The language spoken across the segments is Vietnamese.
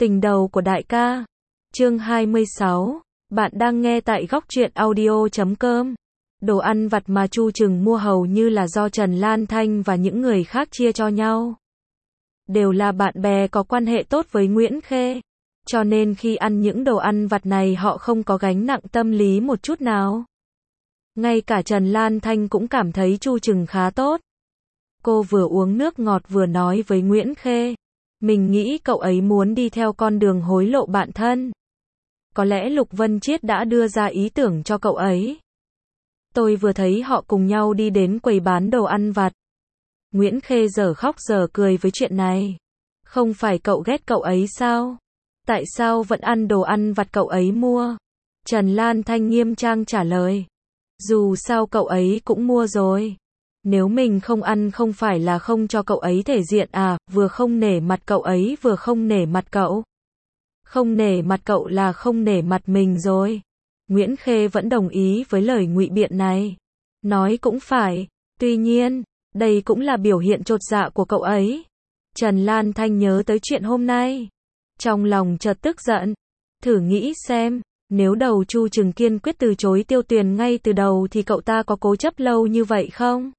Tình đầu của đại ca. Chương 26. Bạn đang nghe tại góc truyện audio.com. Đồ ăn vặt mà Chu Trừng mua hầu như là do Trần Lan Thanh và những người khác chia cho nhau. Đều là bạn bè có quan hệ tốt với Nguyễn Khê. Cho nên khi ăn những đồ ăn vặt này họ không có gánh nặng tâm lý một chút nào. Ngay cả Trần Lan Thanh cũng cảm thấy Chu Trừng khá tốt. Cô vừa uống nước ngọt vừa nói với Nguyễn Khê. Mình nghĩ cậu ấy muốn đi theo con đường hối lộ bạn thân. Có lẽ Lục Vân Chiết đã đưa ra ý tưởng cho cậu ấy. Tôi vừa thấy họ cùng nhau đi đến quầy bán đồ ăn vặt. Nguyễn Khê dở khóc dở cười với chuyện này. Không phải cậu ghét cậu ấy sao? Tại sao vẫn ăn đồ ăn vặt cậu ấy mua? Trần Lan Thanh nghiêm trang trả lời. Dù sao cậu ấy cũng mua rồi. Nếu mình không ăn không phải là không cho cậu ấy thể diện à, vừa không nể mặt cậu ấy vừa không nể mặt cậu. Không nể mặt cậu là không nể mặt mình rồi. Nguyễn Khê vẫn đồng ý với lời ngụy biện này. Nói cũng phải, tuy nhiên, đây cũng là biểu hiện chột dạ của cậu ấy. Trần Lan Thanh nhớ tới chuyện hôm nay. Trong lòng chợt tức giận. Thử nghĩ xem, nếu đầu Chu Trừng kiên quyết từ chối Tiêu Tuyền ngay từ đầu thì cậu ta có cố chấp lâu như vậy không?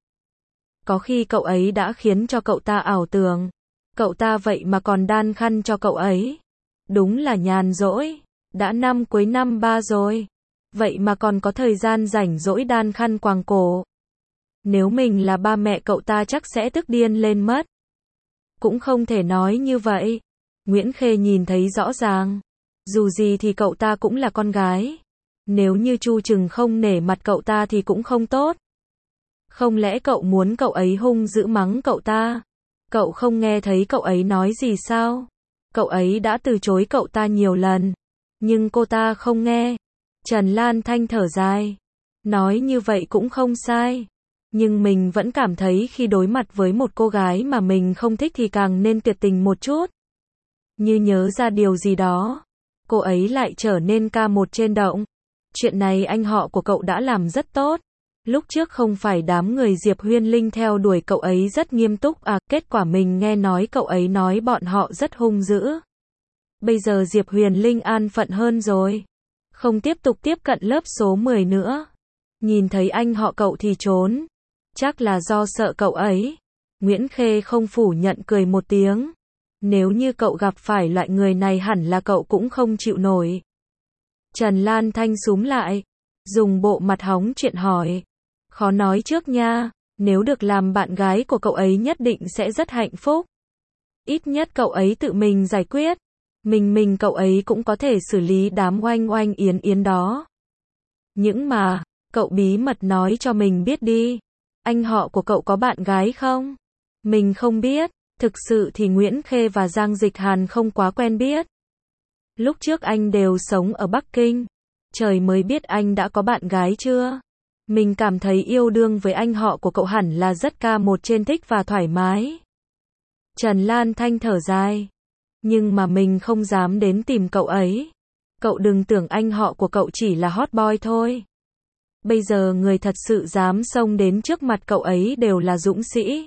Có khi cậu ấy đã khiến cho cậu ta ảo tưởng. Cậu ta vậy mà còn đan khăn cho cậu ấy. Đúng là nhàn rỗi. Đã năm cuối năm 3 rồi. Vậy mà còn có thời gian rảnh rỗi đan khăn quàng cổ. Nếu mình là ba mẹ cậu ta chắc sẽ tức điên lên mất. Cũng không thể nói như vậy. Nguyễn Khê nhìn thấy rõ ràng. Dù gì thì cậu ta cũng là con gái. Nếu như Chu Trừng không nể mặt cậu ta thì cũng không tốt. Không lẽ cậu muốn cậu ấy hung dữ mắng cậu ta? Cậu không nghe thấy cậu ấy nói gì sao? Cậu ấy đã từ chối cậu ta nhiều lần. Nhưng cô ta không nghe. Trần Lan Thanh thở dài. Nói như vậy cũng không sai. Nhưng mình vẫn cảm thấy khi đối mặt với một cô gái mà mình không thích thì càng nên tuyệt tình một chút. Như nhớ ra điều gì đó. Cô ấy lại trở nên ca một trên động. Chuyện này anh họ của cậu đã làm rất tốt. Lúc trước không phải đám người Diệp Huyên Linh theo đuổi cậu ấy rất nghiêm túc à, kết quả mình nghe nói cậu ấy nói bọn họ rất hung dữ. Bây giờ Diệp Huyền Linh an phận hơn rồi. Không tiếp tục tiếp cận lớp số 10 nữa. Nhìn thấy anh họ cậu thì trốn. Chắc là do sợ cậu ấy. Nguyễn Khê không phủ nhận cười một tiếng. Nếu như cậu gặp phải loại người này hẳn là cậu cũng không chịu nổi. Trần Lan Thanh xúm lại. Dùng bộ mặt hóng chuyện hỏi. Khó nói trước nha, nếu được làm bạn gái của cậu ấy nhất định sẽ rất hạnh phúc. Ít nhất cậu ấy tự mình giải quyết. Mình cậu ấy cũng có thể xử lý đám oanh oanh yến yến đó. Nhưng mà, cậu bí mật nói cho mình biết đi. Anh họ của cậu có bạn gái không? Mình không biết, thực sự thì Nguyễn Khê và Giang Dịch Hàn không quá quen biết. Lúc trước anh đều sống ở Bắc Kinh. Trời mới biết anh đã có bạn gái chưa? Mình cảm thấy yêu đương với anh họ của cậu hẳn là rất ca một trên thích và thoải mái. Trần Lan Thanh thở dài. Nhưng mà mình không dám đến tìm cậu ấy. Cậu đừng tưởng anh họ của cậu chỉ là hot boy thôi. Bây giờ người thật sự dám xông đến trước mặt cậu ấy đều là dũng sĩ.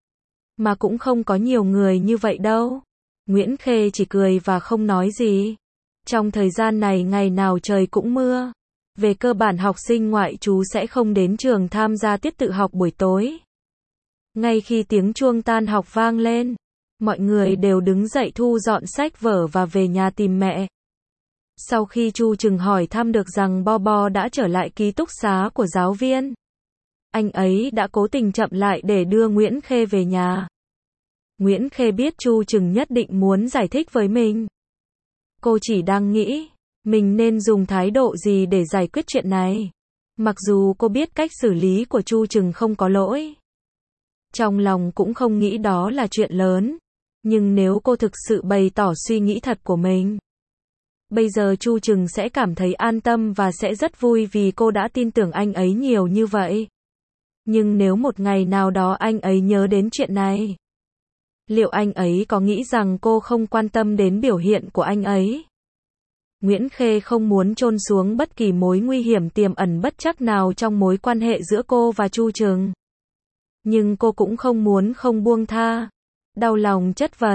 Mà cũng không có nhiều người như vậy đâu. Nguyễn Khê chỉ cười và không nói gì. Trong thời gian này ngày nào trời cũng mưa. Về cơ bản học sinh ngoại trú sẽ không đến trường tham gia tiết tự học buổi tối. Ngay khi tiếng chuông tan học vang lên, mọi người đều đứng dậy thu dọn sách vở và về nhà tìm mẹ. Sau khi Chu Trừng hỏi thăm được rằng Bo Bo đã trở lại ký túc xá của giáo viên, anh ấy đã cố tình chậm lại để đưa Nguyễn Khê về nhà. Nguyễn Khê biết Chu Trừng nhất định muốn giải thích với mình. Cô chỉ đang nghĩ, mình nên dùng thái độ gì để giải quyết chuyện này. Mặc dù cô biết cách xử lý của Chu Trừng không có lỗi. Trong lòng cũng không nghĩ đó là chuyện lớn. Nhưng nếu cô thực sự bày tỏ suy nghĩ thật của mình, bây giờ Chu Trừng sẽ cảm thấy an tâm và sẽ rất vui vì cô đã tin tưởng anh ấy nhiều như vậy. Nhưng nếu một ngày nào đó anh ấy nhớ đến chuyện này, liệu anh ấy có nghĩ rằng cô không quan tâm đến biểu hiện của anh ấy? Nguyễn Khê không muốn chôn xuống bất kỳ mối nguy hiểm tiềm ẩn bất trắc nào trong mối quan hệ giữa cô và Chu Trừng. Nhưng cô cũng không muốn không buông tha. Đau lòng chất vấn,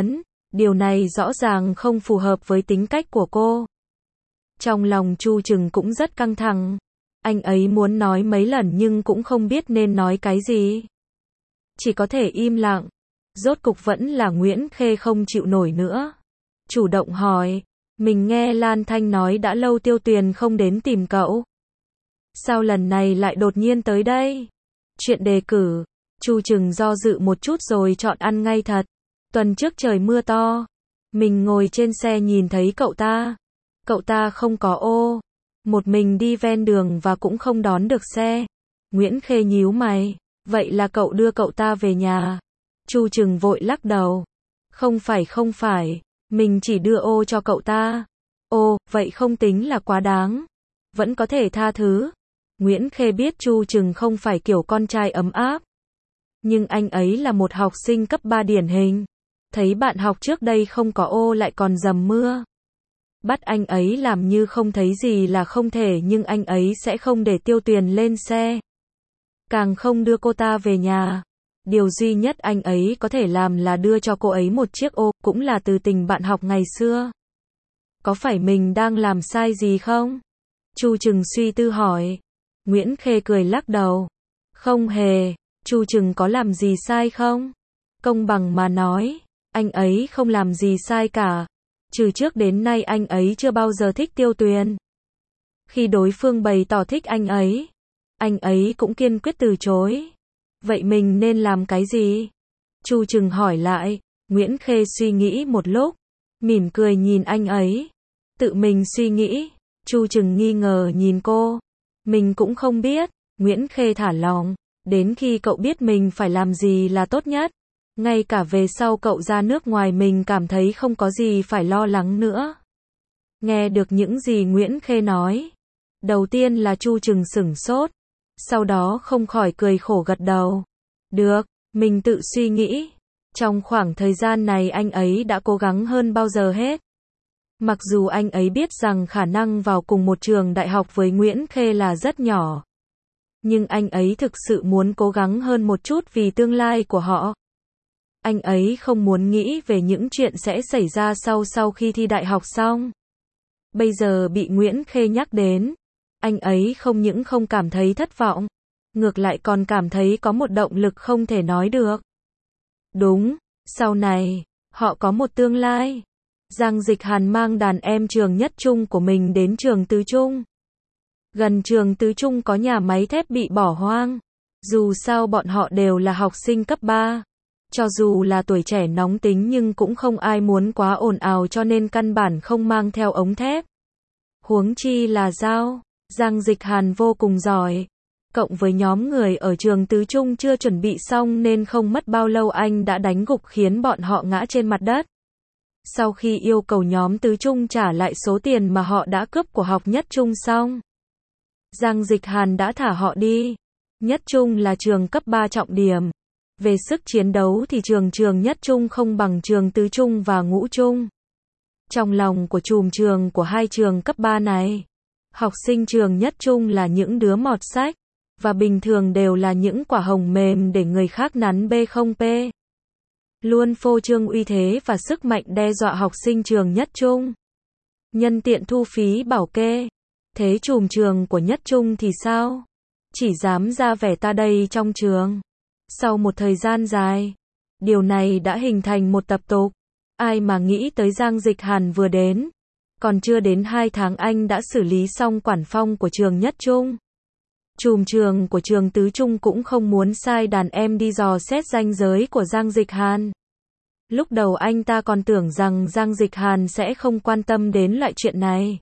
Điều này rõ ràng không phù hợp với tính cách của cô. Trong lòng Chu Trừng cũng rất căng thẳng. Anh ấy muốn nói mấy lần nhưng cũng không biết nên nói cái gì. Chỉ có thể im lặng. Rốt cục vẫn là Nguyễn Khê không chịu nổi nữa. Chủ động hỏi, mình nghe Lan Thanh nói đã lâu Tiêu Tuyền không đến tìm cậu. Sao lần này lại đột nhiên tới đây? Chuyện đề cử. Chu Trừng do dự một chút rồi chọn ăn ngay thật. Tuần trước trời mưa to. Mình ngồi trên xe nhìn thấy cậu ta. Cậu ta không có ô. Một mình đi ven đường và cũng không đón được xe. Nguyễn Khê nhíu mày. Vậy là cậu đưa cậu ta về nhà. Chu Trừng vội lắc đầu. Không phải. Mình chỉ đưa ô cho cậu ta. Ô, vậy không tính là quá đáng. Vẫn có thể tha thứ. Nguyễn Khê biết Chu Trừng không phải kiểu con trai ấm áp. Nhưng anh ấy là một học sinh cấp 3 điển hình. Thấy bạn học trước đây không có ô lại còn dầm mưa. Bắt anh ấy làm như không thấy gì là không thể, nhưng anh ấy sẽ không để Tiêu Tuyền lên xe. Càng không đưa cô ta về nhà. Điều duy nhất anh ấy có thể làm là đưa cho cô ấy một chiếc ô, cũng là từ tình bạn học ngày xưa. Có phải mình đang làm sai gì không? Chu Trừng suy tư hỏi. Nguyễn Khê cười lắc đầu. Không hề. Chu Trừng có làm gì sai không? Công bằng mà nói, anh ấy không làm gì sai cả. Trừ trước đến nay anh ấy chưa bao giờ thích Tiêu Tuyền. Khi đối phương bày tỏ thích anh ấy cũng kiên quyết từ chối. Vậy mình nên làm cái gì? Chu Trừng hỏi lại. Nguyễn Khê suy nghĩ một lúc, mỉm cười nhìn anh ấy. Tự mình suy nghĩ. Chu Trừng nghi ngờ nhìn cô. Mình cũng không biết. Nguyễn Khê thả lỏng. Đến khi cậu biết mình phải làm gì là tốt nhất. Ngay cả về sau cậu ra nước ngoài mình cảm thấy không có gì phải lo lắng nữa. Nghe được những gì Nguyễn Khê nói. Đầu tiên là Chu Trừng sửng sốt. Sau đó không khỏi cười khổ gật đầu. Được, mình tự suy nghĩ. Trong khoảng thời gian này anh ấy đã cố gắng hơn bao giờ hết. Mặc dù anh ấy biết rằng khả năng vào cùng một trường đại học với Nguyễn Khê là rất nhỏ. Nhưng anh ấy thực sự muốn cố gắng hơn một chút vì tương lai của họ. Anh ấy không muốn nghĩ về những chuyện sẽ xảy ra sau khi thi đại học xong. Bây giờ bị Nguyễn Khê nhắc đến. Anh ấy không những không cảm thấy thất vọng. Ngược lại còn cảm thấy có một động lực không thể nói được. Đúng, sau này, họ có một tương lai. Giang Dịch Hàn mang đàn em trường Nhất Trung của mình đến trường Tứ Trung. Gần trường Tứ Trung có nhà máy thép bị bỏ hoang. Dù sao bọn họ đều là học sinh cấp 3. Cho dù là tuổi trẻ nóng tính nhưng cũng không ai muốn quá ồn ào cho nên căn bản không mang theo ống thép. Huống chi là dao. Giang Dịch Hàn vô cùng giỏi. Cộng với nhóm người ở trường Tứ Trung chưa chuẩn bị xong nên không mất bao lâu anh đã đánh gục khiến bọn họ ngã trên mặt đất. Sau khi yêu cầu nhóm Tứ Trung trả lại số tiền mà họ đã cướp của học Nhất Trung xong, Giang Dịch Hàn đã thả họ đi. Nhất Trung là trường cấp 3 trọng điểm. Về sức chiến đấu thì trường Nhất Trung không bằng trường Tứ Trung và Ngũ Trung. Trong lòng của trùm trường của hai trường cấp 3 này, học sinh trường Nhất Trung là những đứa mọt sách, và bình thường đều là những quả hồng mềm để người khác nắn bê không pê. Luôn phô trương uy thế và sức mạnh đe dọa học sinh trường Nhất Trung. Nhân tiện thu phí bảo kê. Thế trùm trường của Nhất Trung thì sao? Chỉ dám ra vẻ ta đây trong trường. Sau một thời gian dài, điều này đã hình thành một tập tục. Ai mà nghĩ tới Giang Dịch Hàn vừa đến. Còn chưa đến 2 tháng anh đã xử lý xong quản phong của trường Nhất Trung. Trùm trường của trường Tứ Trung cũng không muốn sai đàn em đi dò xét ranh giới của Giang Dịch Hàn. Lúc đầu anh ta còn tưởng rằng Giang Dịch Hàn sẽ không quan tâm đến loại chuyện này.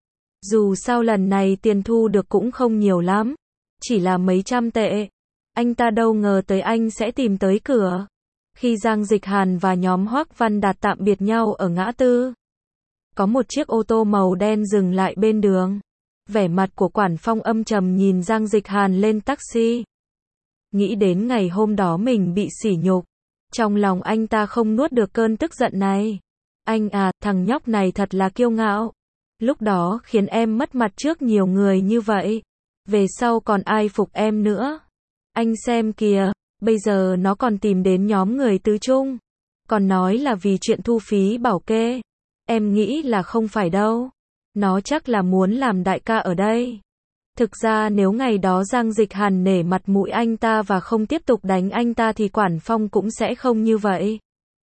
Dù sao lần này tiền thu được cũng không nhiều lắm. Chỉ là mấy trăm tệ. Anh ta đâu ngờ tới anh sẽ tìm tới cửa. Khi Giang Dịch Hàn và nhóm Hoắc Văn Đạt tạm biệt nhau ở ngã tư, có một chiếc ô tô màu đen dừng lại bên đường. Vẻ mặt của quản phong âm trầm nhìn Giang Dịch Hàn lên taxi. Nghĩ đến ngày hôm đó mình bị sỉ nhục. Trong lòng anh ta không nuốt được cơn tức giận này. Anh à, thằng nhóc này thật là kiêu ngạo. Lúc đó khiến em mất mặt trước nhiều người như vậy. Về sau còn ai phục em nữa. Anh xem kìa, bây giờ nó còn tìm đến nhóm người Tứ Trung. Còn nói là vì chuyện thu phí bảo kê. Em nghĩ là không phải đâu. Nó chắc là muốn làm đại ca ở đây. Thực ra nếu ngày đó Giang Dịch Hàn nể mặt mũi anh ta và không tiếp tục đánh anh ta thì Quản Phong cũng sẽ không như vậy.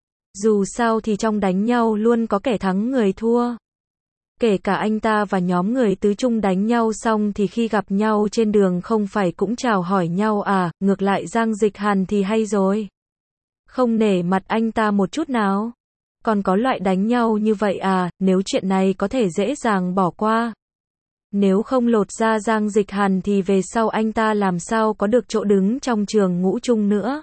Dù sao thì trong đánh nhau luôn có kẻ thắng người thua. Kể cả anh ta và nhóm người tứ trung đánh nhau xong thì khi gặp nhau trên đường không phải cũng chào hỏi nhau à, ngược lại Giang Dịch Hàn thì hay rồi. Không nể mặt anh ta một chút nào. Còn có loại đánh nhau như vậy à, nếu chuyện này có thể dễ dàng bỏ qua. Nếu không lột ra Giang Dịch Hàn thì về sau anh ta làm sao có được chỗ đứng trong trường ngũ trung nữa.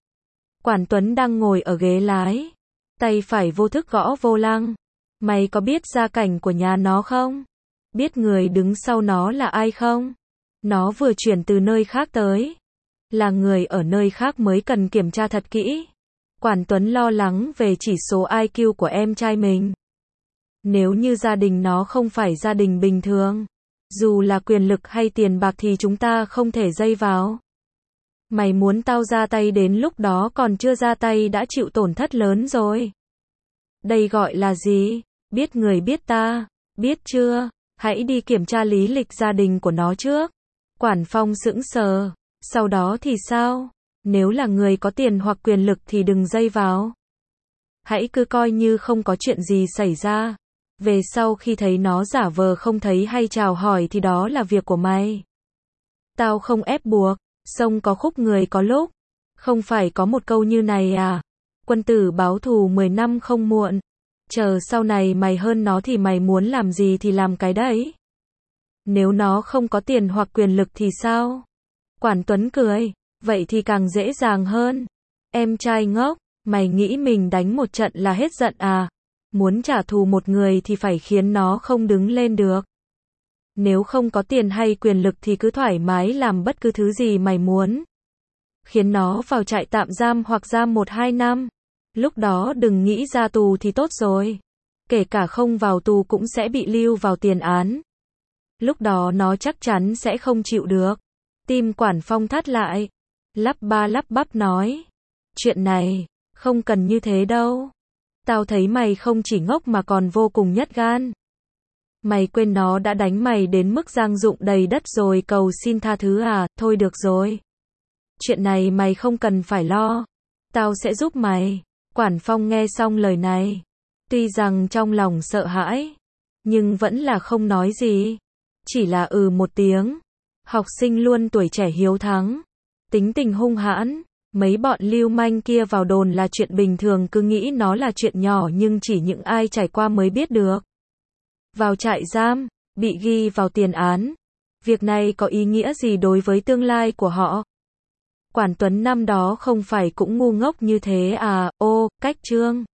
Quản Tuấn đang ngồi ở ghế lái. Tay phải vô thức gõ vô lăng. Mày có biết gia cảnh của nhà nó không? Biết người đứng sau nó là ai không? Nó vừa chuyển từ nơi khác tới. Là người ở nơi khác mới cần kiểm tra thật kỹ. Quản Tuấn lo lắng về chỉ số IQ của em trai mình. Nếu như gia đình nó không phải gia đình bình thường, dù là quyền lực hay tiền bạc thì chúng ta không thể dây vào. Mày muốn tao ra tay đến lúc đó còn chưa ra tay đã chịu tổn thất lớn rồi. Đây gọi là gì? Biết người biết ta. Biết chưa? Hãy đi kiểm tra lý lịch gia đình của nó trước. Quản Phong sững sờ. Sau đó thì sao? Nếu là người có tiền hoặc quyền lực thì đừng dây vào. Hãy cứ coi như không có chuyện gì xảy ra. Về sau khi thấy nó giả vờ không thấy hay chào hỏi thì đó là việc của mày. Tao không ép buộc. Sông có khúc người có lúc. Không phải có một câu như này à? Quân tử báo thù 10 năm không muộn. Chờ sau này mày hơn nó thì mày muốn làm gì thì làm cái đấy. Nếu nó không có tiền hoặc quyền lực thì sao? Quản Tuấn cười. Vậy thì càng dễ dàng hơn. Em trai ngốc, mày nghĩ mình đánh một trận là hết giận à? Muốn trả thù một người thì phải khiến nó không đứng lên được. Nếu không có tiền hay quyền lực thì cứ thoải mái làm bất cứ thứ gì mày muốn. Khiến nó vào trại tạm giam hoặc giam 1-2 năm. Lúc đó đừng nghĩ ra tù thì tốt rồi. Kể cả không vào tù cũng sẽ bị lưu vào tiền án. Lúc đó nó chắc chắn sẽ không chịu được. Tim Quản Phong thắt lại. Lắp ba lắp bắp nói. Chuyện này, không cần như thế đâu. Tao thấy mày không chỉ ngốc mà còn vô cùng nhát gan. Mày quên nó đã đánh mày đến mức giang dụng đầy đất rồi cầu xin tha thứ à? Thôi được rồi. Chuyện này mày không cần phải lo. Tao sẽ giúp mày. Quản Phong nghe xong lời này. Tuy rằng trong lòng sợ hãi, nhưng vẫn là không nói gì. Chỉ là một tiếng. Học sinh luôn tuổi trẻ hiếu thắng. Tính tình hung hãn. Mấy bọn lưu manh kia vào đồn là chuyện bình thường, cứ nghĩ nó là chuyện nhỏ nhưng chỉ những ai trải qua mới biết được. Vào trại giam, bị ghi vào tiền án. Việc này có ý nghĩa gì đối với tương lai của họ? Quản Tuấn năm đó không phải cũng ngu ngốc như thế à? Ô, cách chương.